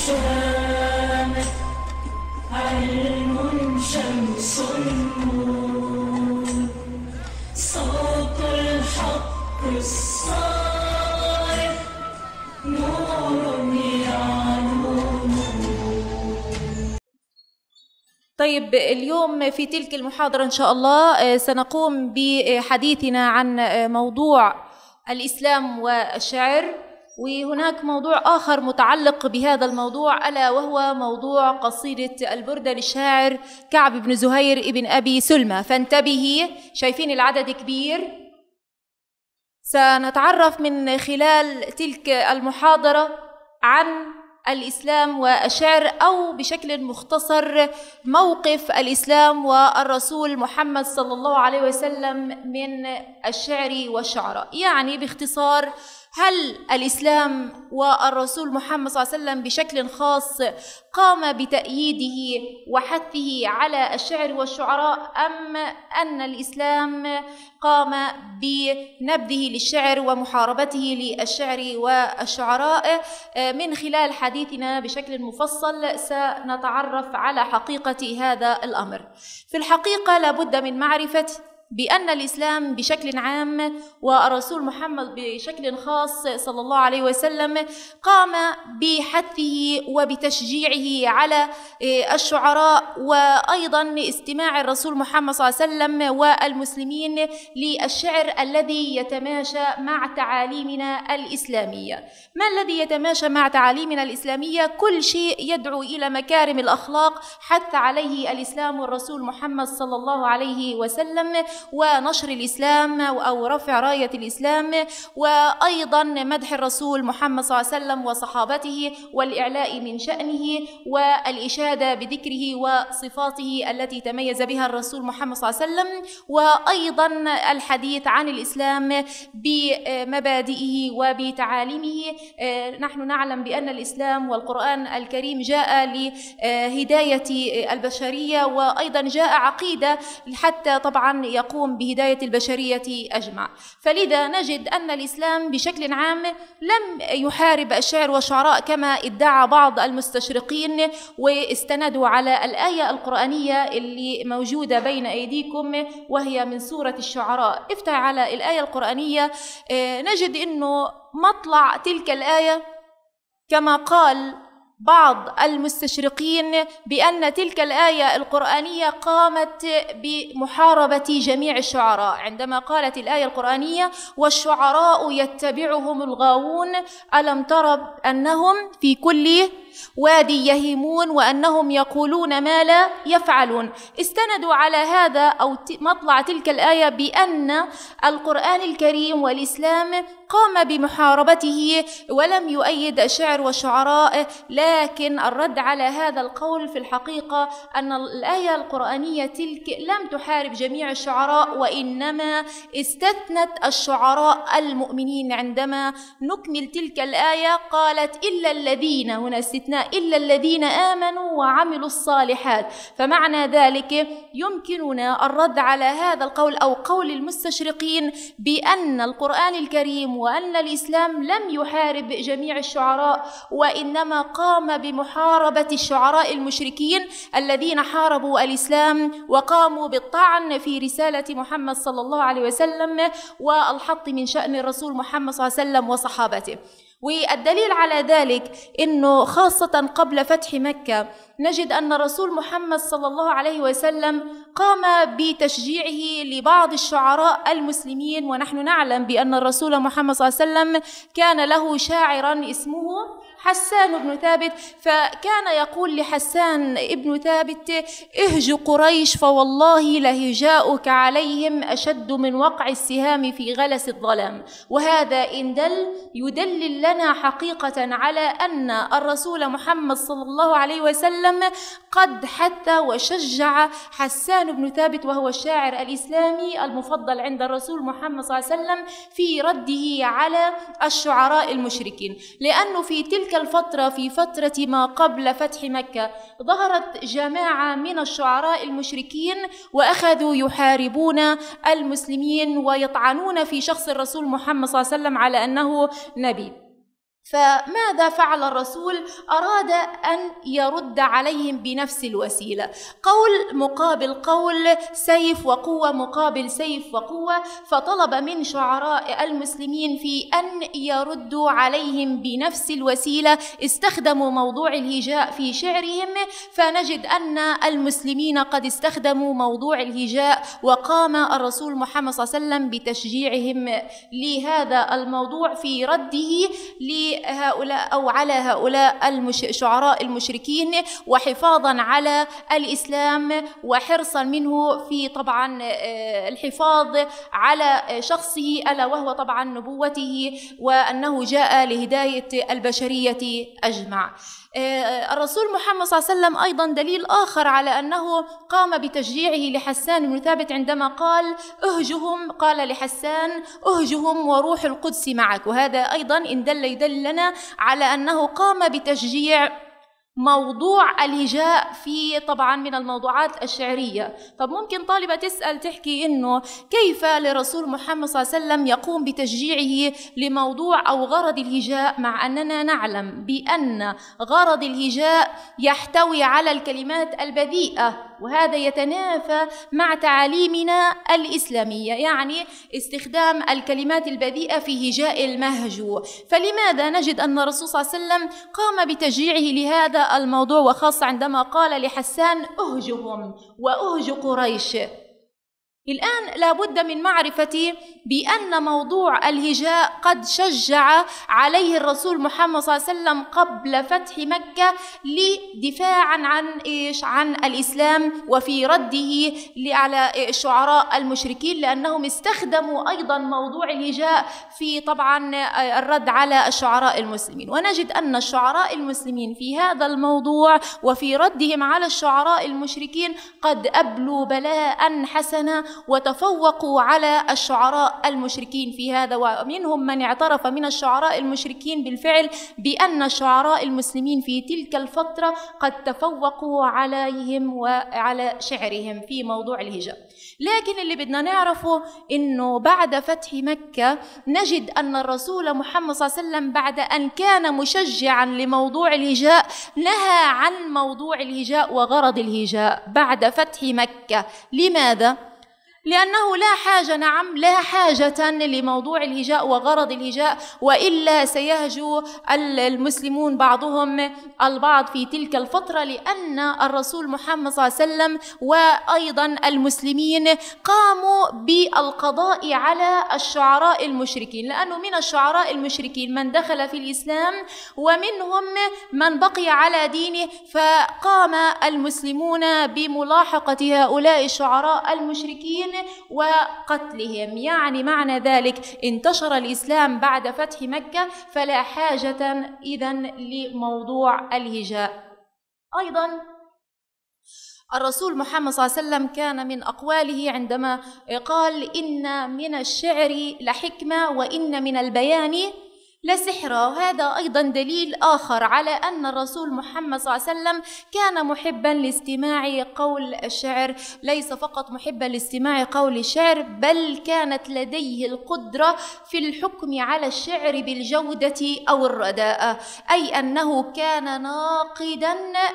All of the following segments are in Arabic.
الشام، علم شمس النور، صوت الحق الصائب، نور يعلو. طيب، اليوم في تلك المحاضرة إن شاء الله سنقوم بحديثنا عن موضوع الإسلام والشعر، وهناك موضوع آخر متعلق بهذا الموضوع، ألا وهو موضوع قصيدة البردة للشاعر كعب بن زهير بن أبي سلمى. فانتبهي، شايفين العدد كبير. سنتعرف من خلال تلك المحاضرة عن الإسلام والشعر، أو بشكل مختصر موقف الإسلام والرسول محمد صلى الله عليه وسلم من الشعر والشعراء. يعني باختصار، هل الإسلام والرسول محمد صلى الله عليه وسلم بشكل خاص قام بتأييده وحثه على الشعر والشعراء، أم أن الإسلام قام بنبذه للشعر ومحاربته للشعر والشعراء؟ من خلال حديثنا بشكل مفصل سنتعرف على حقيقة هذا الأمر. في الحقيقة لابد من معرفة بأن الإسلام بشكل عام والرسول محمد بشكل خاص صلى الله عليه وسلم قام بحثه وبتشجيعه على الشعراء، وأيضا استماع الرسول محمد صلى الله عليه وسلم والمسلمين للشعر الذي يتماشى مع تعاليمنا الإسلامية. ما الذي يتماشى مع تعاليمنا الإسلامية؟ كل شيء يدعو إلى مكارم الأخلاق حث عليه الإسلام والرسول محمد صلى الله عليه وسلم، ونشر الإسلام أو رفع راية الإسلام، وأيضا مدح الرسول محمد صلى الله عليه وسلم وصحابته والإعلاء من شأنه والإشادة بذكره وصفاته التي تميز بها الرسول محمد صلى الله عليه وسلم، وأيضا الحديث عن الإسلام بمبادئه وبتعاليمه. نحن نعلم بأن الإسلام والقرآن الكريم جاء لهداية البشرية، وأيضا جاء عقيدة حتى طبعا يقوم بهداية البشرية أجمع. فلذا نجد أن الإسلام بشكل عام لم يحارب الشعر والشعراء كما ادعى بعض المستشرقين، واستندوا على الآية القرآنية اللي موجودة بين أيديكم، وهي من سورة الشعراء. افتح على الآية القرآنية، نجد أنه مطلع تلك الآية كما قال بعض المستشرقين بأن تلك الآية القرآنية قامت بمحاربة جميع الشعراء، عندما قالت الآية القرآنية: والشعراء يتبعهم الغاوون ألم تر أنهم في كل وادي يهيمون وأنهم يقولون ما لا يفعلون. استندوا على هذا أو مطلع تلك الآية بأن القرآن الكريم والإسلام قام بمحاربته ولم يؤيد الشعر والشعراء. لكن الرد على هذا القول في الحقيقة أن الآية القرآنية تلك لم تحارب جميع الشعراء، وإنما استثنت الشعراء المؤمنين. عندما نكمل تلك الآية قالت: إلا الذين، هنا استثناء، إلا الذين آمنوا وعملوا الصالحات. فمعنى ذلك يمكننا الرد على هذا القول أو قول المستشرقين بأن القرآن الكريم وأن الإسلام لم يحارب جميع الشعراء، وإنما قام بمحاربة الشعراء المشركين الذين حاربوا الإسلام وقاموا بالطعن في رسالة محمد صلى الله عليه وسلم والحط من شأن الرسول محمد صلى الله عليه وسلم وصحابته. والدليل على ذلك أنه خاصة قبل فتح مكة نجد أن الرسول محمد صلى الله عليه وسلم قام بتشجيعه لبعض الشعراء المسلمين. ونحن نعلم بأن الرسول محمد صلى الله عليه وسلم كان له شاعرا اسمه حسان بن ثابت، فكان يقول لحسان بن ثابت: اهج قريش فوالله لهجاؤك عليهم أشد من وقع السهام في غلس الظلام. وهذا إن يدلل لنا حقيقة على أن الرسول محمد صلى الله عليه وسلم قد حث وشجع حسان بن ثابت، وهو الشاعر الإسلامي المفضل عند الرسول محمد صلى الله عليه وسلم، في رده على الشعراء المشركين. لأنه في تلك الفترة، في فترة ما قبل فتح مكة، ظهرت جماعة من الشعراء المشركين وأخذوا يحاربون المسلمين ويطعنون في شخص الرسول محمد صلى الله عليه وسلم على أنه نبي. فماذا فعل الرسول؟ أراد أن يرد عليهم بنفس الوسيلة، قول مقابل قول، سيف وقوة مقابل سيف وقوة. فطلب من شعراء المسلمين في أن يردوا عليهم بنفس الوسيلة، استخدموا موضوع الهجاء في شعرهم، فنجد أن المسلمين قد استخدموا موضوع الهجاء، وقام الرسول محمد صلى الله عليه وسلم بتشجيعهم لهذا الموضوع في رده هؤلاء أو على هؤلاء شعراء المشركين، وحفاظا على الإسلام وحرصا منه في طبعا الحفاظ على شخصه، ألا وهو طبعا نبوته وأنه جاء لهداية البشرية أجمع. الرسول محمد صلى الله عليه وسلم أيضا دليل آخر على أنه قام بتشجيعه لحسان بن ثابت عندما قال اهجهم، قال لحسان اهجهم وروح القدس معك، وهذا أيضا إن يدل لنا على أنه قام بتشجيع موضوع الهجاء في طبعا من الموضوعات الشعرية. طب ممكن طالبة تسأل تحكي إنه كيف لرسول محمد صلى الله عليه وسلم يقوم بتشجيعه لموضوع أو غرض الهجاء، مع أننا نعلم بأن غرض الهجاء يحتوي على الكلمات البذيئة، وهذا يتنافى مع تعاليمنا الإسلامية، يعني استخدام الكلمات البذيئة في هجاء المهجو. فلماذا نجد أن الرسول صلى الله عليه وسلم قام بتشجيعه لهذا الموضوع، وخاصة عندما قال لحسان اهجهم وأهج قريش؟ الآن لابد من معرفة بأن موضوع الهجاء قد شجع عليه الرسول محمد صلى الله عليه وسلم قبل فتح مكة لدفاعا عن الإسلام، وفي رده على الشعراء المشركين، لأنهم استخدموا أيضا موضوع الهجاء في طبعا الرد على الشعراء المسلمين. ونجد أن الشعراء المسلمين في هذا الموضوع وفي ردهم على الشعراء المشركين قد أبلوا بلاء حسنا وتفوقوا على الشعراء المشركين في هذا، ومنهم من اعترف من الشعراء المشركين بالفعل بأن الشعراء المسلمين في تلك الفترة قد تفوقوا عليهم وعلى شعرهم في موضوع الهجاء. لكن اللي بدنا نعرفه إنه بعد فتح مكة نجد أن الرسول محمد صلى الله عليه وسلم بعد أن كان مشجعا لموضوع الهجاء نهى عن موضوع الهجاء وغرض الهجاء بعد فتح مكة. لماذا؟ لأنه لا حاجة لموضوع الهجاء وغرض الهجاء، وإلا سيهجو المسلمون بعضهم البعض في تلك الفترة، لأن الرسول محمد صلى الله عليه وسلم وأيضا المسلمين قاموا بالقضاء على الشعراء المشركين، لأنه من الشعراء المشركين من دخل في الإسلام ومنهم من بقي على دينه، فقام المسلمون بملاحقة هؤلاء الشعراء المشركين وقتلهم. يعني معنى ذلك انتشر الإسلام بعد فتح مكة، فلا حاجة إذن لموضوع الهجاء. أيضا الرسول محمد صلى الله عليه وسلم كان من أقواله عندما قال إن من الشعر لحكمة وإن من البيان لسحرا، وهذا أيضا دليل آخر على أن الرسول محمد صلى الله عليه وسلم كان محبا لاستماع قول الشعر، ليس فقط محبا لاستماع قول الشعر، بل كانت لديه القدرة في الحكم على الشعر بالجودة أو الرداءة، أي أنه كان ناقدا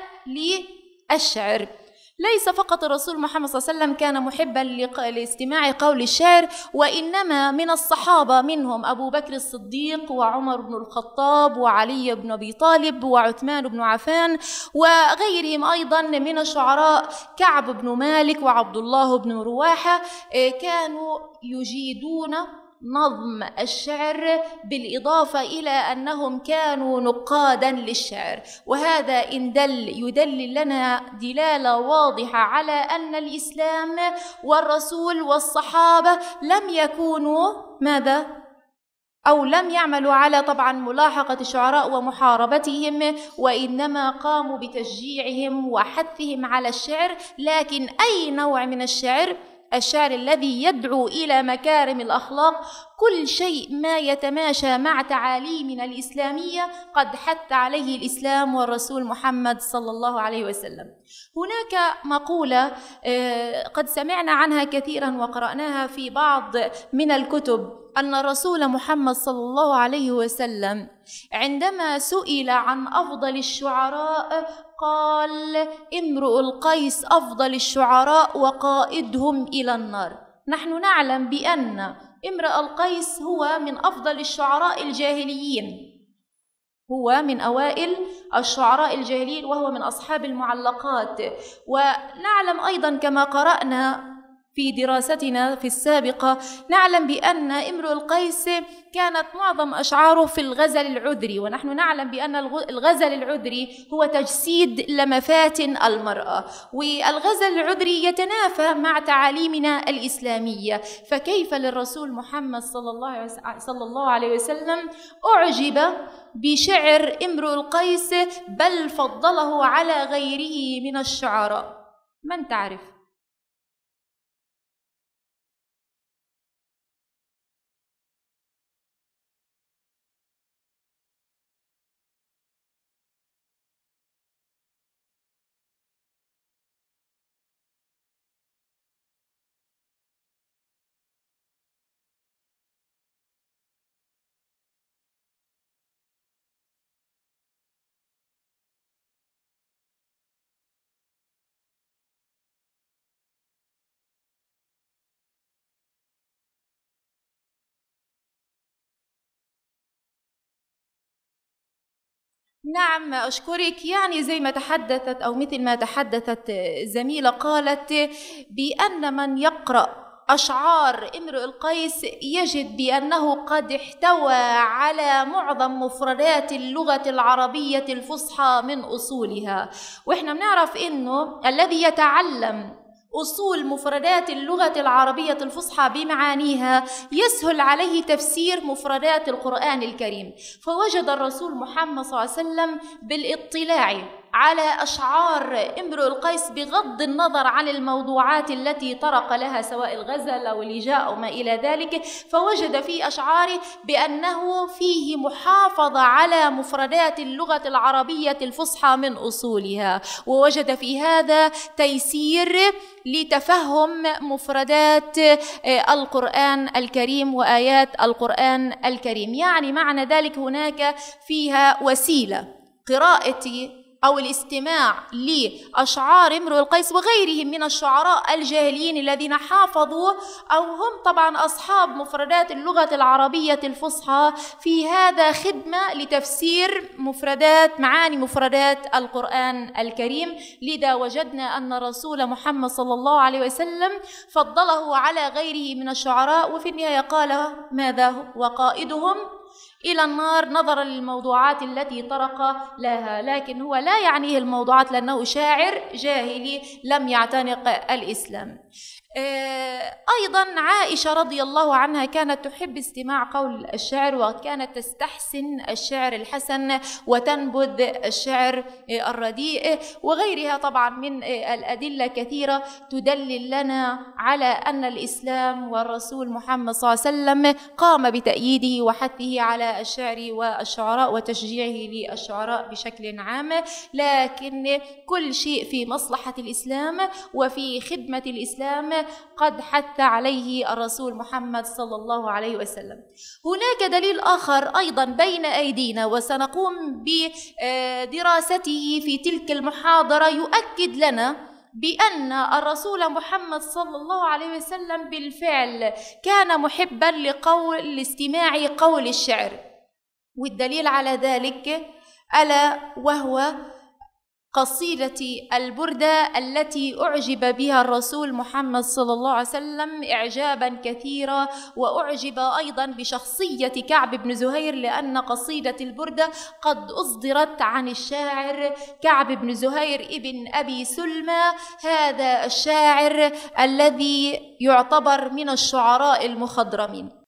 للشعر. ليس فقط الرسول محمد صلى الله عليه وسلم كان محبا لاستماع قول الشعر، وإنما من الصحابة منهم أبو بكر الصديق وعمر بن الخطاب وعلي بن أبي طالب وعثمان بن عفان وغيرهم أيضا من الشعراء، كعب بن مالك وعبد الله بن رواحة، كانوا يجيدون نظم الشعر، بالإضافة إلى أنهم كانوا نقادا للشعر. وهذا يدل لنا دلالة واضحة على أن الإسلام والرسول والصحابة لم يكونوا ماذا؟ أو لم يعملوا على طبعا ملاحقة الشعراء ومحاربتهم، وإنما قاموا بتشجيعهم وحثهم على الشعر. لكن أي نوع من الشعر؟ الشعر الذي يدعو إلى مكارم الأخلاق، كل شيء ما يتماشى مع تعاليمنا الإسلامية قد حث عليه الإسلام والرسول محمد صلى الله عليه وسلم. هناك مقولة قد سمعنا عنها كثيرا وقرأناها في بعض من الكتب، أن الرسول محمد صلى الله عليه وسلم عندما سئل عن أفضل الشعراء قال: امرؤ القيس أفضل الشعراء وقائدهم إلى النار. نحن نعلم بأن امرؤ القيس هو من أفضل الشعراء الجاهليين، هو من أوائل الشعراء الجاهليين، وهو من أصحاب المعلقات. ونعلم أيضا كما قرأنا في دراستنا في السابقة، نعلم بأن امرؤ القيس كانت معظم أشعاره في الغزل العذري، ونحن نعلم بأن الغزل العذري هو تجسيد لمفات المرأة، والغزل العذري يتنافى مع تعاليمنا الإسلامية. فكيف للرسول محمد صلى الله عليه وسلم أعجب بشعر امرؤ القيس بل فضله على غيره من الشعراء؟ من تعرف؟ نعم أشكرك. يعني زي ما تحدثت أو مثل ما تحدثت زميلة، قالت بأن من يقرأ أشعار امرؤ القيس يجد بأنه قد احتوى على معظم مفردات اللغة العربية الفصحى من أصولها. وإحنا بنعرف إنه الذي يتعلم أصول مفردات اللغة العربية الفصحى بمعانيها يسهل عليه تفسير مفردات القرآن الكريم. فوجد الرسول محمد صلى الله عليه وسلم بالاطلاع على أشعار امرؤ القيس بغض النظر عن الموضوعات التي طرق لها سواء الغزل أو الهجاء أو ما إلى ذلك، فوجد في أشعاره بأنه فيه محافظة على مفردات اللغة العربية الفصحى من أصولها، ووجد في هذا تيسير لتفهم مفردات القرآن الكريم وآيات القرآن الكريم. يعني معنى ذلك هناك فيها وسيلة قراءة أو الاستماع لأشعار امرؤ القيس وغيرهم من الشعراء الجاهليين الذين حافظوا أو هم طبعا أصحاب مفردات اللغة العربية الفصحى، في هذا خدمة لتفسير معاني مفردات القرآن الكريم. لذا وجدنا أن الرسول محمد صلى الله عليه وسلم فضله على غيره من الشعراء، وفي النهاية قال ماذا؟ وقائدهم إلى النار، نظرا للموضوعات التي طرق لها. لكن هو لا يعنيه الموضوعات لأنه شاعر جاهلي لم يعتنق الإسلام. أيضا عائشة رضي الله عنها كانت تحب استماع قول الشعر، وكانت تستحسن الشعر الحسن وتنبذ الشعر الرديء، وغيرها طبعا من الأدلة كثيرة تدلل لنا على أن الإسلام والرسول محمد صلى الله عليه وسلم قام بتأييده وحثه على الشعر والشعراء وتشجيعه للشعراء بشكل عام. لكن كل شيء في مصلحة الإسلام وفي خدمة الإسلام قد حث عليه الرسول محمد صلى الله عليه وسلم. هناك دليل آخر أيضا بين أيدينا وسنقوم بدراسته في تلك المحاضرة يؤكد لنا بأن الرسول محمد صلى الله عليه وسلم بالفعل كان محبا لاستماع قول الشعر. والدليل على ذلك ألا وهو قصيدة البردة التي أعجب بها الرسول محمد صلى الله عليه وسلم إعجابا كثيرا، وأعجب أيضا بشخصية كعب بن زهير، لأن قصيدة البردة قد أصدرت عن الشاعر كعب بن زهير ابن أبي سلمى، هذا الشاعر الذي يعتبر من الشعراء المخضرمين.